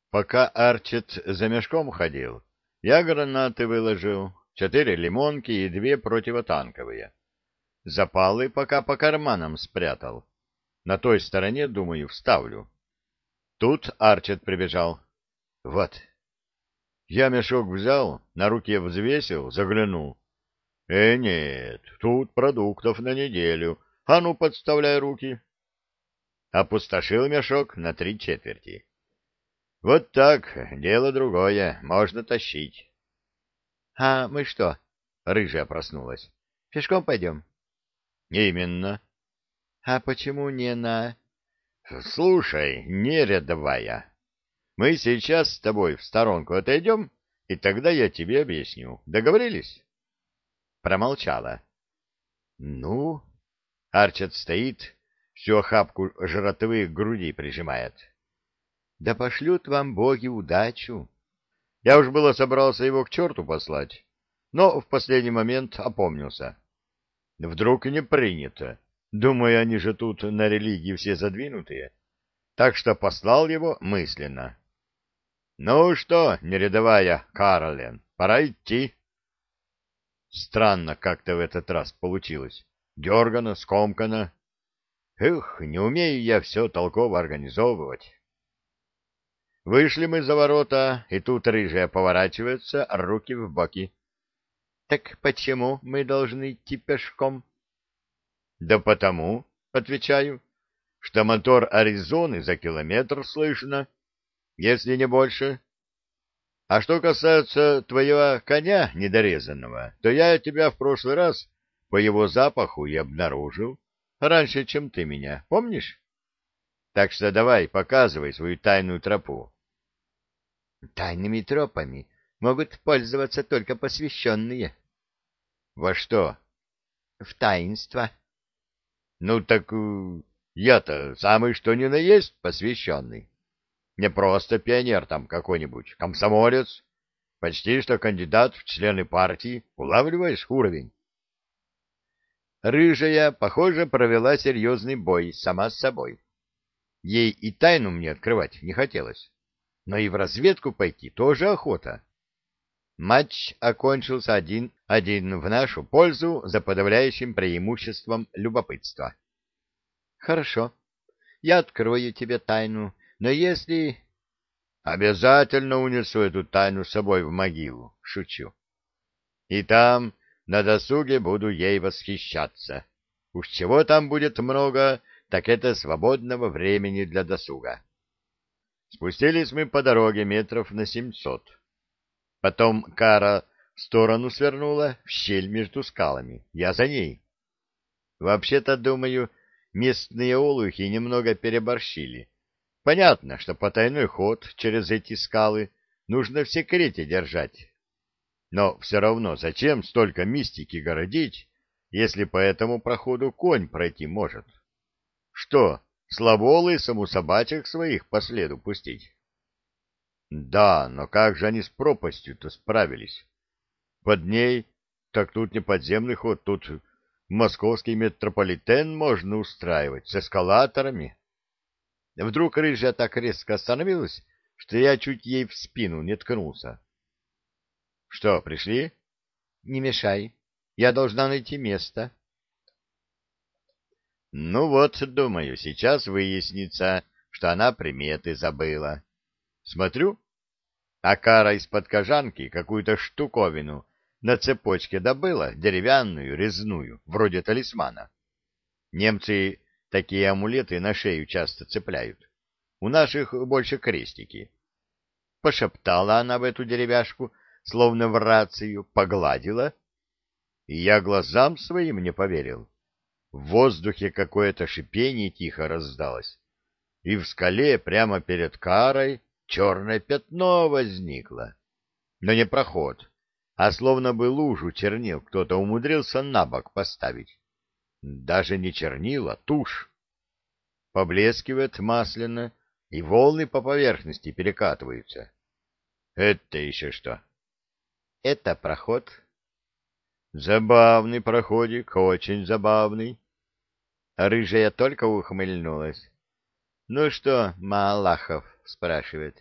Пока Арчит за мешком ходил, я гранаты выложил, 4 лимонки и 2 противотанковые. Запалы пока по карманам спрятал. На той стороне, думаю, вставлю. Тут Арчит прибежал. Вот. Я мешок взял, на руке взвесил, заглянул. Нет, тут продуктов на неделю. А ну, подставляй руки. Опустошил мешок на 3/4. Вот так, дело другое, можно тащить. — А мы что? — рыжая проснулась. — Пешком пойдем? — Именно. — А почему не на... — Слушай, не рядовая, мы сейчас с тобой в сторонку отойдем, и тогда я тебе объясню. Договорились? Промолчала. — Ну? Арчат стоит, всю охапку жратвы к груди прижимает. — Да пошлют вам боги удачу. Я уж было собрался его к черту послать, но в последний момент опомнился. Вдруг не принято. Думаю, они же тут на религии все задвинутые. Так что послал его мысленно. Ну что, нерядовая Карлен, пора идти. Странно как-то в этот раз получилось. Дергано, скомкано. Эх, не умею я все толково организовывать. Вышли мы за ворота, и тут рыжая поворачивается, руки в боки. — Так почему мы должны идти пешком? — Да потому, — отвечаю, — что мотор Аризоны за километр слышно, если не больше. А что касается твоего коня недорезанного, то я тебя в прошлый раз по его запаху и обнаружил, раньше, чем ты меня, помнишь? Так что давай, показывай свою тайную тропу. Тайными тропами могут пользоваться только посвященные. Во что? В таинство. Ну так я-то самый что ни на есть посвященный. Не просто пионер там какой-нибудь, комсомолец, почти что кандидат в члены партии. Улавливаешь уровень? Рыжая, похоже, провела серьезный бой сама с собой. Ей и тайну мне открывать не хотелось, но и в разведку пойти тоже охота. Матч окончился 1-1 в нашу пользу за подавляющим преимуществом любопытства. Хорошо, я открою тебе тайну, но если... Обязательно унесу эту тайну с собой в могилу, шучу. И там на досуге буду ей восхищаться. Уж чего там будет много, так это свободного времени для досуга. Спустились мы по дороге метров на 700. Потом Кара в сторону свернула, в щель между скалами. Я за ней. Вообще-то, думаю, местные олухи немного переборщили. Понятно, что потайной ход через эти скалы нужно в секрете держать. Но все равно зачем столько мистики городить, если по этому проходу конь пройти может? Что, слабо лысому собачек своих по следу пустить? Да, но как же они с пропастью-то справились? Под ней, так тут не подземный ход, тут московский метрополитен можно устраивать с эскалаторами. Вдруг рыжая так резко остановилась, что я чуть ей в спину не ткнулся. — Что, пришли? — Не мешай. Я должна найти место. Ну вот, думаю, сейчас выяснится, что она приметы забыла. Смотрю, а Кара из-под кожанки какую-то штуковину на цепочке добыла, деревянную, резную, вроде талисмана. Немцы такие амулеты на шею часто цепляют. У наших больше крестики. Пошептала она в эту деревяшку, словно в рацию, погладила, и я глазам своим не поверил. В воздухе какое-то шипение тихо раздалось, и в скале прямо перед Карой черное пятно возникло. Но не проход, а словно бы лужу чернил кто-то умудрился на бок поставить. Даже не чернила, тушь. Поблескивает масляно, и волны по поверхности перекатываются. Это еще что? Это проход. Забавный проходик, очень забавный. Рыжая только ухмыльнулась. — Ну что, Малахов? — спрашивает.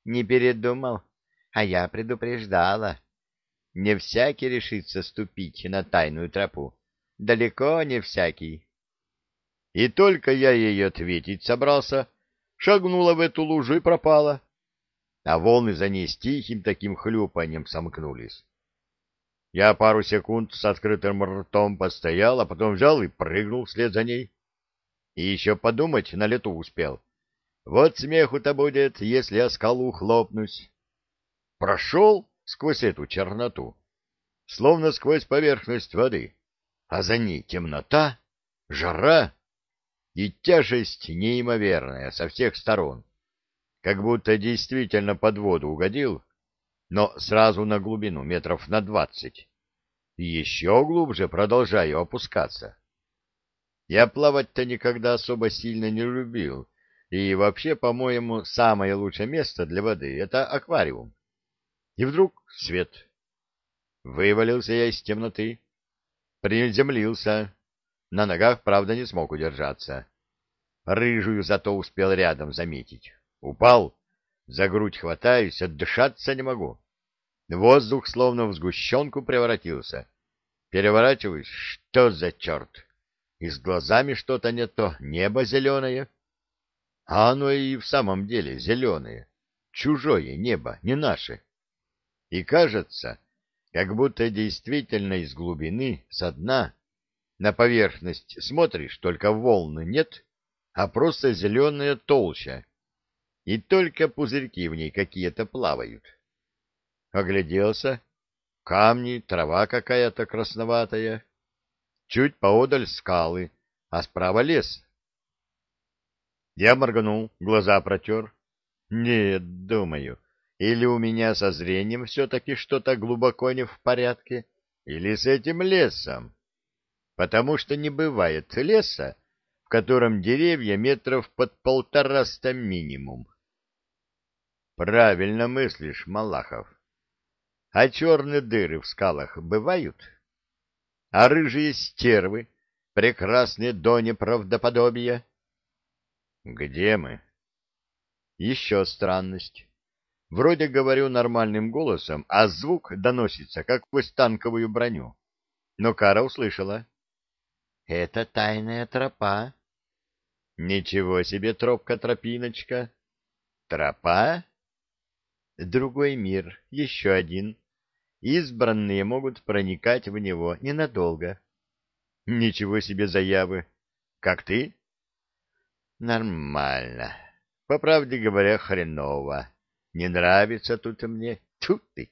Не передумал, а я предупреждала. Не всякий решится ступить на тайную тропу. Далеко не всякий. И только я ей ответить собрался, шагнула в эту лужу и пропала. А волны за ней с тихим таким хлюпаньем сомкнулись. Я пару секунд с открытым ртом постоял, а потом взял и прыгнул вслед за ней. И еще подумать на лету успел. Вот смеху-то будет, если я скалу хлопнусь. Прошел сквозь эту черноту, словно сквозь поверхность воды, а за ней темнота, жара и тяжесть неимоверная со всех сторон, как будто действительно под воду угодил, но сразу на глубину метров на 20, и еще глубже продолжаю опускаться. Я плавать-то никогда особо сильно не любил, и вообще, по-моему, самое лучшее место для воды — это аквариум. И вдруг свет. Вывалился я из темноты, приземлился. На ногах, правда, не смог удержаться. Рыжую зато успел рядом заметить. Упал, за грудь хватаюсь, отдышаться не могу. Воздух словно в сгущенку превратился. Переворачиваюсь, что за черт? И с глазами что-то не то, небо зеленое. А оно и в самом деле зеленое. Чужое небо, не наше. И кажется, как будто действительно из глубины, со дна, на поверхность смотришь, только волны нет, а просто зеленая толща, и только пузырьки в ней какие-то плавают. Огляделся, камни, трава какая-то красноватая, чуть поодаль скалы, а справа лес. Я моргнул, глаза протер. Нет, думаю, или у меня со зрением все-таки что-то глубоко не в порядке, или с этим лесом, потому что не бывает леса, в котором деревья метров под 150 минимум. Правильно мыслишь, Малахов. А черные дыры в скалах бывают? А рыжие стервы, прекрасные до неправдоподобия? Где мы? Еще странность. Вроде говорю нормальным голосом, а звук доносится, как сквозь танковую броню. Но Кара услышала. — Это тайная тропа. — Ничего себе тропка-тропиночка. — Тропа? — Другой мир, еще один. Избранные могут проникать в него ненадолго. — Ничего себе заявы. Как ты? — Нормально. По правде говоря, хреново. Не нравится тут мне. Тьфу ты!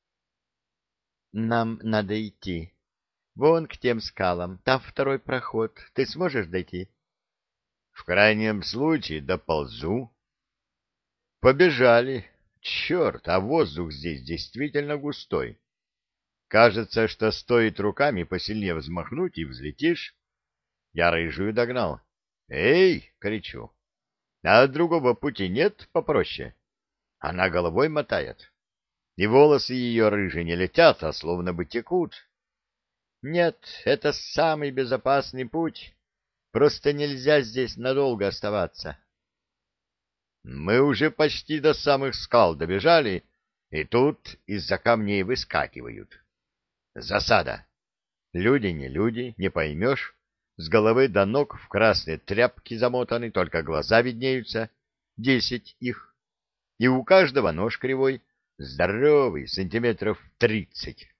Нам надо идти. Вон к тем скалам. Там второй проход. Ты сможешь дойти? В крайнем случае доползу. Побежали. Черт, а воздух здесь действительно густой. Кажется, что стоит руками посильнее взмахнуть и взлетишь. Я рыжую догнал. «Эй!» — кричу. «А другого пути нет попроще?» Она головой мотает. И волосы ее рыжие не летят, а словно бы текут. «Нет, это самый безопасный путь. Просто нельзя здесь надолго оставаться». Мы уже почти до самых скал добежали, и тут из-за камней выскакивают. Засада. Люди не люди, не поймешь. С головы до ног в красные тряпки замотаны, только глаза виднеются. 10 их. И у каждого нож кривой, здоровый, сантиметров 30.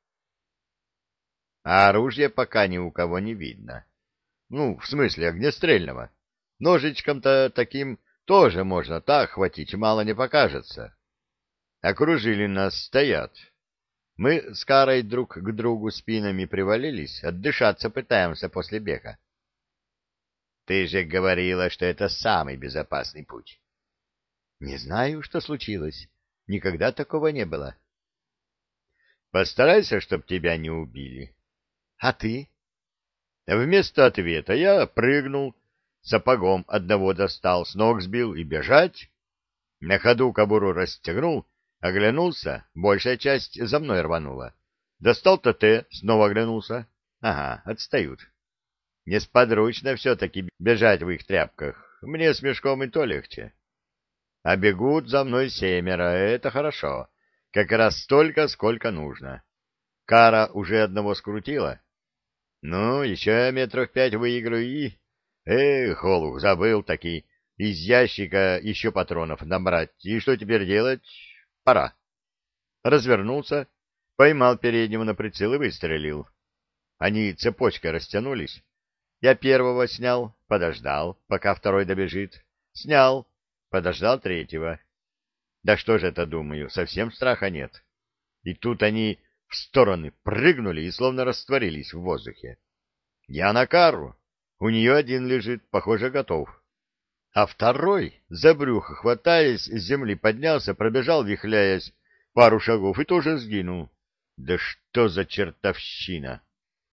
А оружия пока ни у кого не видно. Ну, в смысле огнестрельного. Ножичком-то таким тоже можно так хватить, мало не покажется. Окружили нас, стоят. Мы с Карой друг к другу спинами привалились, отдышаться пытаемся после бега. Ты же говорила, что это самый безопасный путь. Не знаю, что случилось. Никогда такого не было. Постарайся, чтоб тебя не убили. А ты? Вместо ответа я прыгнул, сапогом одного достал, с ног сбил и бежать. На ходу кобуру расстегнул, оглянулся, большая часть за мной рванула. Достал ТТ, снова оглянулся. Ага, отстают. Несподручно все-таки бежать в их тряпках. Мне с мешком и то легче. А бегут за мной 7, это хорошо. Как раз столько, сколько нужно. Кара уже одного скрутила. Ну, еще метров 5 выиграю и... Эх, Олух, забыл таки из ящика еще патронов набрать. И что теперь делать? Пора. Развернулся, поймал переднего на прицел и выстрелил. Они цепочкой растянулись. Я первого снял, подождал, пока второй добежит. Снял, подождал третьего. Да что же это, думаю, совсем страха нет. И тут они в стороны прыгнули и словно растворились в воздухе. Я на Кару. У нее один лежит, похоже, готов. А второй, за брюхо хватаясь, с земли поднялся, пробежал, вихляясь, пару шагов и тоже сгинул. Да что за чертовщина!